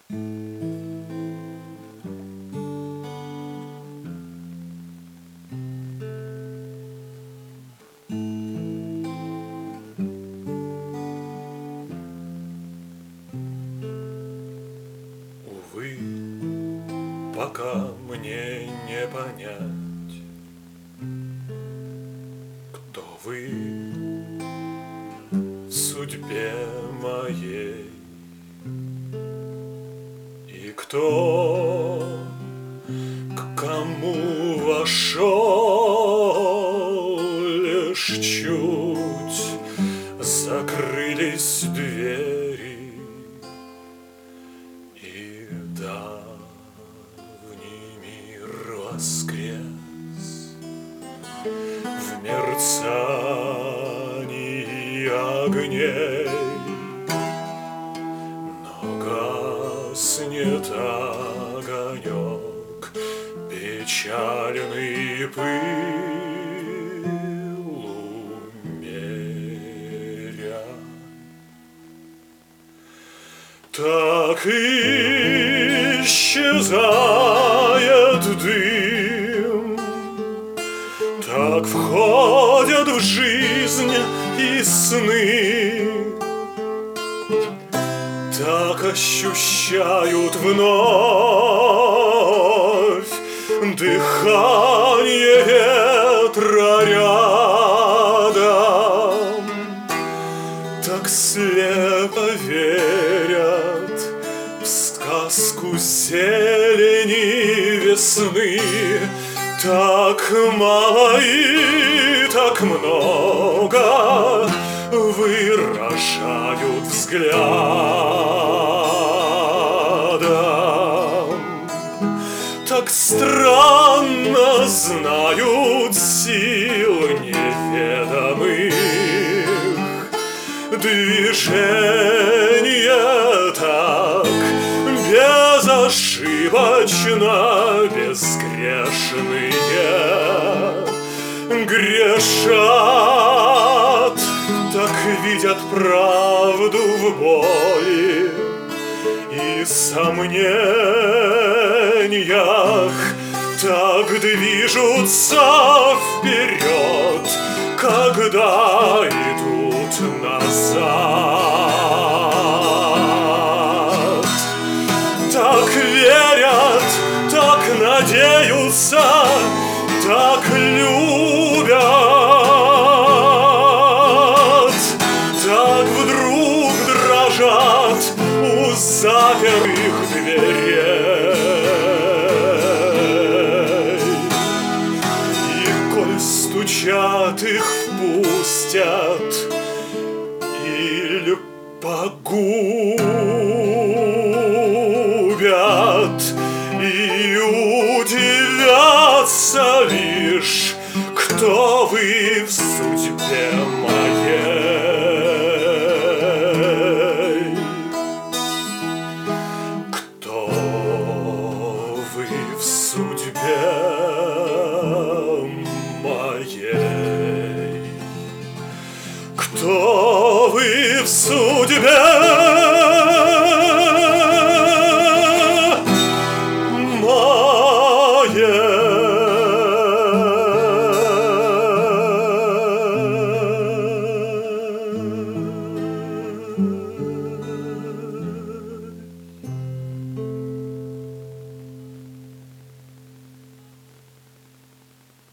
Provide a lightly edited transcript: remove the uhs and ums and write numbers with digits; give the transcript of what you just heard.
Увы, пока мне не понять, кто вы в судьбе моей и кто к кому вошел, лишь чуть закрылись двери, и давний мир воскрес в мерцании огней, но гаснет огонек печальный пыл умеря. Так исчезает дым, так входят в жизнь и сны, так ощущают вновь дыхание ветра рядом, так слепо верят в сказку зелени весны, так мало и так много выражают взглядом, так странно знают сил неведомых движения, так безошибочно безгрешные грешат, так видят правду в боли и сомнениях, так движутся вперед, когда идут назад, так верят, так надеются, так любят, так вдруг дрожат у запертых дверей. И коль стучат, их впустят или погубят, и удивятся лишь кто